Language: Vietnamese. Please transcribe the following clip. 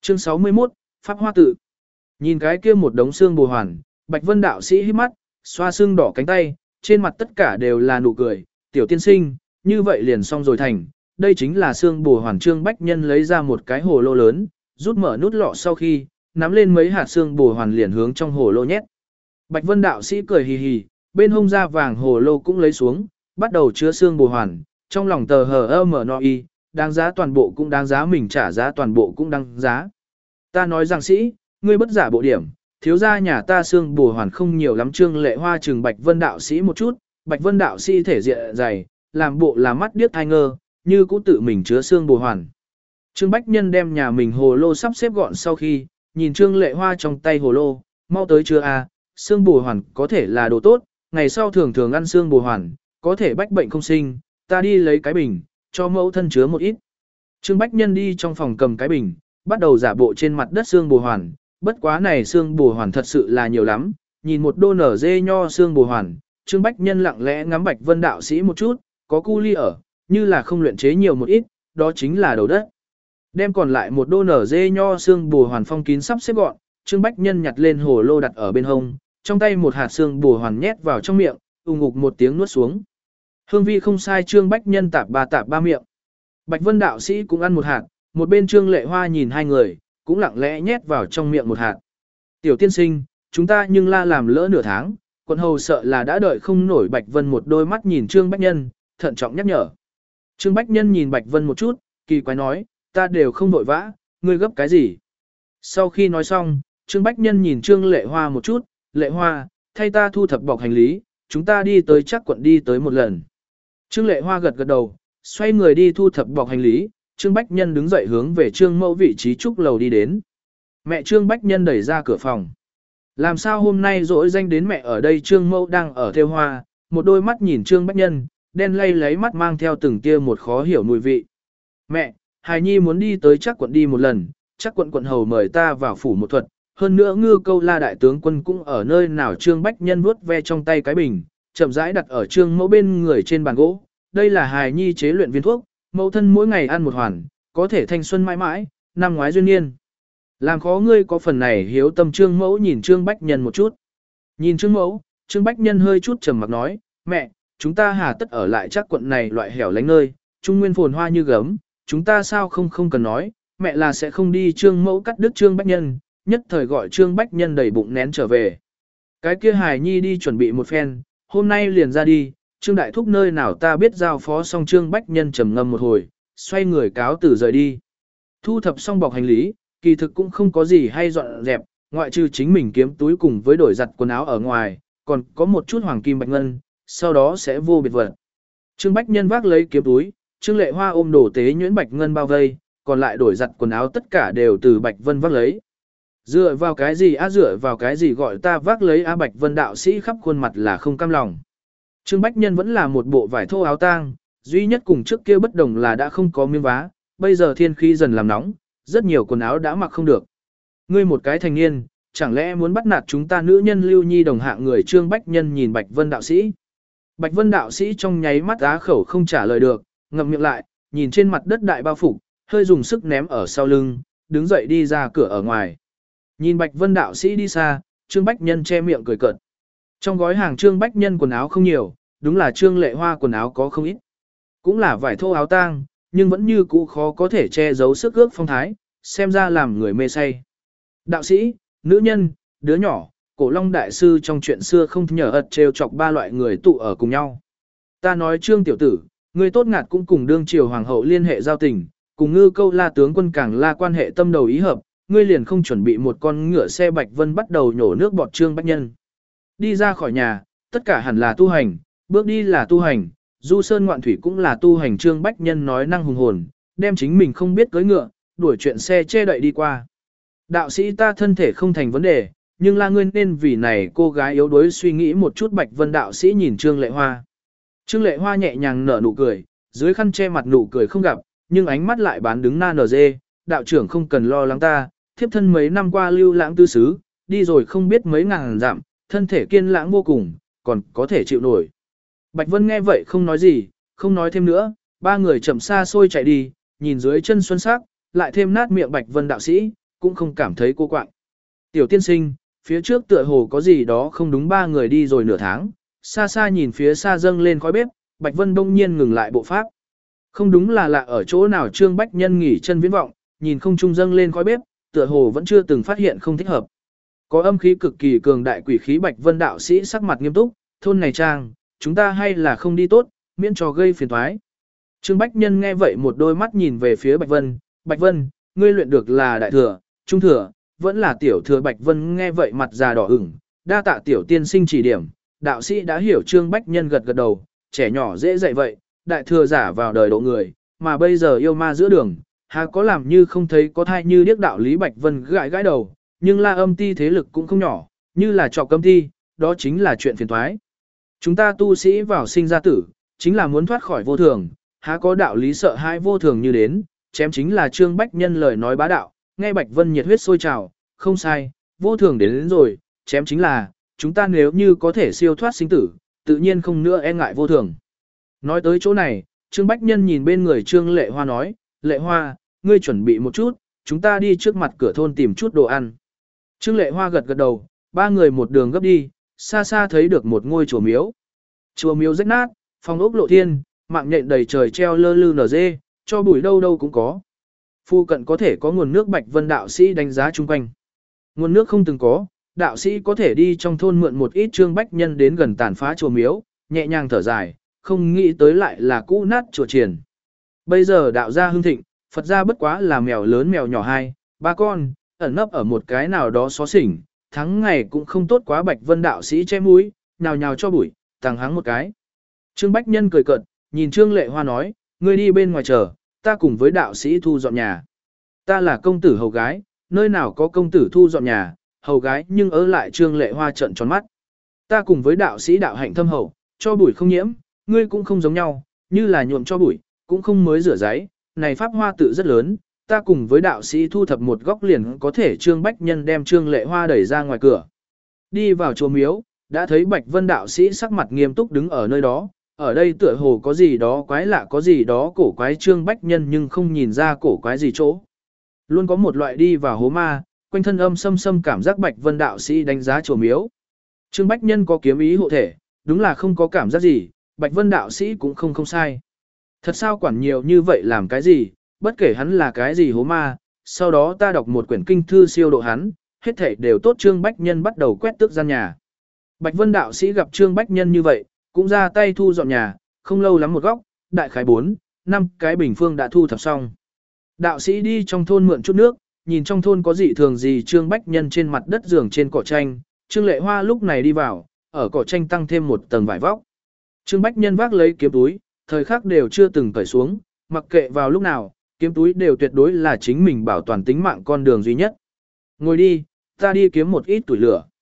Chương 61, Pháp Hoa Tự. Nhìn cái kia một đống xương bồ hoàn, Bạch Vân đạo sĩ hít mắt, xoa xương đỏ cánh tay, trên mặt tất cả đều là nụ cười, "Tiểu tiên sinh, như vậy liền xong rồi thành." Đây chính là xương bồ hoàn. Trương Bách Nhân lấy ra một cái hồ lô lớn, rút mở nút lọ sau khi, nắm lên mấy hạt xương bồ hoàn liền hướng trong hồ lô nhét. Bạch Vân đạo sĩ cười hì hì, bên hông da vàng hồ lô cũng lấy xuống, bắt đầu chứa xương bồ hoàn, trong lòng tờ hờ mở no y, đáng giá toàn bộ cũng đáng giá, mình trả giá toàn bộ cũng đáng giá. Ta nói rằng sĩ, ngươi bất giả bộ điểm, thiếu gia nhà ta xương bồ hoàn không nhiều lắm. Trương Lệ Hoa trừng Bạch Vân đạo sĩ một chút, Bạch Vân đạo sĩ thể diện dày, làm bộ là mắt điếc thai ngơ, như cũ tự mình chứa xương bồ hoàn. Trương Bách Nhân đem nhà mình hồ lô sắp xếp gọn sau khi, nhìn Trương Lệ Hoa trong tay hồ lô, mau tới chưa a, xương bồ hoàn có thể là đồ tốt, ngày sau thường thường ăn xương bồ hoàn, có thể bách bệnh không sinh, ta đi lấy cái bình, cho mẫu thân chứa một ít. Trương Bách Nhân đi trong phòng cầm cái bình, bắt đầu giả bộ trên mặt đất xương bồ hoàn, bất quá này xương bồ hoàn thật sự là nhiều lắm, nhìn một đô nở dê nho xương bồ hoàn, Trương Bách Nhân lặng lẽ ngắm Bạch Vân đạo sĩ một chút, có cu ly ở, như là không luyện chế nhiều một ít, đó chính là đầu đất. Đem còn lại một đô nở dê nho xương bồ hoàn phong kín sắp xếp gọn, Trương Bách Nhân nhặt lên hồ lô đặt ở bên hông, trong tay một hạt xương bồ hoàn nhét vào trong miệng, ngục một tiếng nuốt xuống. Hương vị không sai, Trương Bách Nhân tạp ba miệng. Bạch Vân đạo sĩ cũng ăn một hạt, một bên Trương Lệ Hoa nhìn hai người, cũng lặng lẽ nhét vào trong miệng một hạt. Tiểu tiên sinh, chúng ta nhưng la làm lỡ nửa tháng, quận hầu sợ là đã đợi không nổi. Bạch Vân một đôi mắt nhìn Trương Bách Nhân, thận trọng nhắc nhở. Trương Bách Nhân nhìn Bạch Vân một chút, kỳ quái nói, ta đều không vội vã, ngươi gấp cái gì? Sau khi nói xong, Trương Bách Nhân nhìn Trương Lệ Hoa một chút, Lệ Hoa, thay ta thu thập bọc hành lý, chúng ta đi tới chắc quận đi tới một lần. Trương Lệ Hoa gật gật đầu, xoay người đi thu thập bọc hành lý, Trương Bách Nhân đứng dậy hướng về Trương Mẫu vị trí trúc lầu đi đến. Mẹ Trương Bách Nhân đẩy ra cửa phòng. Làm sao hôm nay dỗi danh đến mẹ ở đây? Trương Mẫu đang ở thêu hoa, một đôi mắt nhìn Trương Bách Nhân, đen lay lấy mắt mang theo từng tia một khó hiểu mùi vị. Mẹ, Hài Nhi muốn đi tới chắc quận đi một lần, chắc quận quận hầu mời ta vào phủ một thuật, hơn nữa Ngư Câu La đại tướng quân cũng ở nơi nào. Trương Bách Nhân vuốt ve trong tay cái bình, chậm rãi đặt ở Trương Mẫu bên người trên bàn gỗ. Đây là Hài Nhi chế luyện viên thuốc, mẫu thân mỗi ngày ăn một hoàn, có thể thanh xuân mãi mãi, năm ngoái duyên niên. Làm khó ngươi có phần này hiếu tâm. Trương Mẫu nhìn Trương Bách Nhân một chút. Nhìn Trương Mẫu, Trương Bách Nhân hơi chút trầm mặc nói, mẹ, chúng ta hà tất ở lại chắc quận này loại hẻo lánh nơi, trung nguyên phồn hoa như gấm, chúng ta sao không cần nói, mẹ là sẽ không đi. Trương Mẫu cắt đứt Trương Bách Nhân, nhất thời gọi Trương Bách Nhân đầy bụng nén trở về. Cái kia Hài Nhi đi chuẩn bị một phen, hôm nay liền ra đi. Trương Đại Thúc nơi nào ta biết giao phó xong. Trương Bách Nhân trầm ngâm một hồi, xoay người cáo từ rời đi. Thu thập xong bọc hành lý, kỳ thực cũng không có gì hay dọn dẹp, ngoại trừ chính mình kiếm túi cùng với đổi giặt quần áo ở ngoài, còn có một chút hoàng kim bạch ngân, sau đó sẽ vô biệt vật. Trương Bách Nhân vác lấy kiếm túi, Trương Lệ Hoa ôm đồ tế nhuyễn bạch ngân bao vây, còn lại đổi giặt quần áo tất cả đều từ Bạch Vân vác lấy. Dựa vào cái gì dựa vào cái gì gọi ta vác lấy Bạch Vân đạo sĩ khắp khuôn mặt là không cam lòng. Trương Bách Nhân vẫn là một bộ vải thô áo tang, duy nhất cùng trước kia bất đồng là đã không có miếng vá, bây giờ thiên khí dần làm nóng, rất nhiều quần áo đã mặc không được. Ngươi một cái thành niên, chẳng lẽ muốn bắt nạt chúng ta nữ nhân lưu nhi đồng hạng người? Trương Bách Nhân nhìn Bạch Vân đạo sĩ. Bạch Vân đạo sĩ trong nháy mắt á khẩu không trả lời được, ngậm miệng lại, nhìn trên mặt đất đại bao phục, hơi dùng sức ném ở sau lưng, đứng dậy đi ra cửa ở ngoài. Nhìn Bạch Vân đạo sĩ đi xa, Trương Bách Nhân che miệng cười cợt. Trong gói hàng Trương Bách Nhân quần áo không nhiều, đúng là Trương Lệ Hoa quần áo có không ít. Cũng là vải thô áo tang, nhưng vẫn như cũ khó có thể che giấu sức ước phong thái, xem ra làm người mê say. Đạo sĩ, nữ nhân, đứa nhỏ, Cổ Long đại sư trong chuyện xưa không nhờ ật trêu chọc ba loại người tụ ở cùng nhau. Ta nói Trương tiểu tử, người tốt ngạt cũng cùng đương triều hoàng hậu liên hệ giao tình, cùng Ngư Câu La tướng quân càng là quan hệ tâm đầu ý hợp, ngươi liền không chuẩn bị một con ngựa xe Bạch Vân bắt đầu nhổ nước bọt. Trương Bách Nhân đi ra khỏi nhà, tất cả hẳn là tu hành, bước đi là tu hành, du sơn ngoạn thủy cũng là tu hành. Trương Bách Nhân nói năng hùng hồn, đem chính mình không biết cưỡi ngựa, đuổi chuyện xe che đậy đi qua. Đạo sĩ ta thân thể không thành vấn đề, nhưng là ngươi nên vì này cô gái yếu đuối suy nghĩ một chút. Bạch Vân đạo sĩ nhìn Trương Lệ Hoa. Trương Lệ Hoa nhẹ nhàng nở nụ cười, dưới khăn che mặt nụ cười không gặp, nhưng ánh mắt lại bán đứng na nở dê. Đạo trưởng không cần lo lắng ta, thiếp thân mấy năm qua lưu lãng tư xứ, đi rồi không biết mấy ngàn dặm, thân thể kiên lãng vô cùng, còn có thể chịu nổi. Bạch Vân nghe vậy không nói gì, không nói thêm nữa, ba người chậm xa xôi chạy đi, nhìn dưới chân xuân sắc, lại thêm nát miệng Bạch Vân đạo sĩ, cũng không cảm thấy cô quạng. Tiểu tiên sinh, phía trước tựa hồ có gì đó không đúng, ba người đi rồi nửa tháng, xa xa nhìn phía xa dâng lên khói bếp, Bạch Vân đông nhiên ngừng lại bộ pháp. Không đúng là lạ ở chỗ nào, Trương Bách Nhân nghỉ chân viễn vọng, nhìn không trung dâng lên khói bếp, tựa hồ vẫn chưa từng phát hiện không thích hợp. Có âm khí cực kỳ cường đại quỷ khí. Bạch Vân đạo sĩ sắc mặt nghiêm túc, thôn này trang, chúng ta hay là không đi tốt, miễn cho gây phiền toái. Trương Bách Nhân nghe vậy một đôi mắt nhìn về phía Bạch Vân, Bạch Vân, ngươi luyện được là đại thừa, trung thừa, vẫn là tiểu thừa. Bạch Vân nghe vậy mặt già đỏ ửng, đa tạ tiểu tiên sinh chỉ điểm, đạo sĩ đã hiểu. Trương Bách Nhân gật gật đầu, trẻ nhỏ dễ dạy vậy, đại thừa giả vào đời độ người, mà bây giờ yêu ma giữa đường, há có làm như không thấy có thai như điếc đạo lý. Bạch Vân gãi gãi đầu, nhưng La Âm Ti thế lực cũng không nhỏ, như là trò cấm thi, đó chính là chuyện phiền toái. Chúng ta tu sĩ vào sinh ra tử, chính là muốn thoát khỏi vô thường, há có đạo lý sợ hãi vô thường như đến, chém chính là Trương Bách Nhân lời nói bá đạo, nghe Bạch Vân nhiệt huyết sôi trào, không sai, vô thường đến rồi, chém chính là, chúng ta nếu như có thể siêu thoát sinh tử, tự nhiên không nữa e ngại vô thường. Nói tới chỗ này, Trương Bách Nhân nhìn bên người Trương Lệ Hoa nói, Lệ Hoa, ngươi chuẩn bị một chút, chúng ta đi trước mặt cửa thôn tìm chút đồ ăn. Trương Lệ Hoa gật gật đầu, ba người một đường gấp đi, xa xa thấy được một ngôi chùa miếu. Chùa miếu rách nát, phòng ốc lộ thiên, mạng nhện đầy trời treo lơ lư nở dê, cho bụi đâu đâu cũng có. Phu cận có thể có nguồn nước. Bạch Vân đạo sĩ đánh giá chung quanh. Nguồn nước không từng có, đạo sĩ có thể đi trong thôn mượn một ít. Trương Bách Nhân đến gần tàn phá chùa miếu, nhẹ nhàng thở dài, không nghĩ tới lại là cũ nát chùa triển. Bây giờ đạo gia hưng thịnh, Phật gia bất quá là mèo lớn mèo nhỏ hai, ba con, ẩn nấp ở một cái nào đó xó xỉnh, tháng ngày cũng không tốt quá. Bạch Vân đạo sĩ che mũi, nhào nhào cho bụi, tàng hắng một cái. Trương Bách Nhân cười cợt, nhìn Trương Lệ Hoa nói, ngươi đi bên ngoài chờ, ta cùng với đạo sĩ thu dọn nhà. Ta là công tử hầu gái, nơi nào có công tử thu dọn nhà, hầu gái nhưng ở lại. Trương Lệ Hoa trợn tròn mắt. Ta cùng với đạo sĩ đạo hạnh thâm hậu, cho bụi không nhiễm, ngươi cũng không giống nhau, như là nhuộm cho bụi, cũng không mới rửa giấy, này pháp hoa tự rất lớn, ta cùng với đạo sĩ thu thập một góc liền có thể. Trương Bách Nhân đem Trương Lệ Hoa đẩy ra ngoài cửa. Đi vào chùa miếu, đã thấy Bạch Vân đạo sĩ sắc mặt nghiêm túc đứng ở nơi đó, ở đây tựa hồ có gì đó quái lạ, có gì đó cổ quái. Trương Bách Nhân nhưng không nhìn ra cổ quái gì chỗ. Luôn có một loại đi vào hố ma, quanh thân âm xâm xâm cảm giác. Bạch Vân đạo sĩ đánh giá chùa miếu. Trương Bách Nhân có kiếm ý hộ thể, đúng là không có cảm giác gì, Bạch Vân đạo sĩ cũng không sai. Thật sao quản nhiều như vậy làm cái gì, bất kể hắn là cái gì hố ma, sau đó ta đọc một quyển kinh thư siêu độ hắn, hết thảy đều tốt. Trương Bách Nhân bắt đầu quét tước gian nhà. Bạch Vân đạo sĩ gặp Trương Bách Nhân như vậy, cũng ra tay thu dọn nhà, không lâu lắm một góc, đại khái 4, 5 cái bình phương đã thu thập xong. Đạo sĩ đi trong thôn mượn chút nước, nhìn trong thôn có dị thường gì. Trương Bách Nhân trên mặt đất giường trên cỏ tranh, Trương Lệ Hoa lúc này đi vào, ở cỏ tranh tăng thêm một tầng vải vóc. Trương Bách Nhân vác lấy kiếm túi, thời khắc đều chưa từng cởi xuống, mặc kệ vào lúc nào, kiếm túi đều tuyệt đối là chính mình bảo toàn tính mạng con đường duy nhất. Ngồi đi, ta đi kiếm một ít tuổi lửa.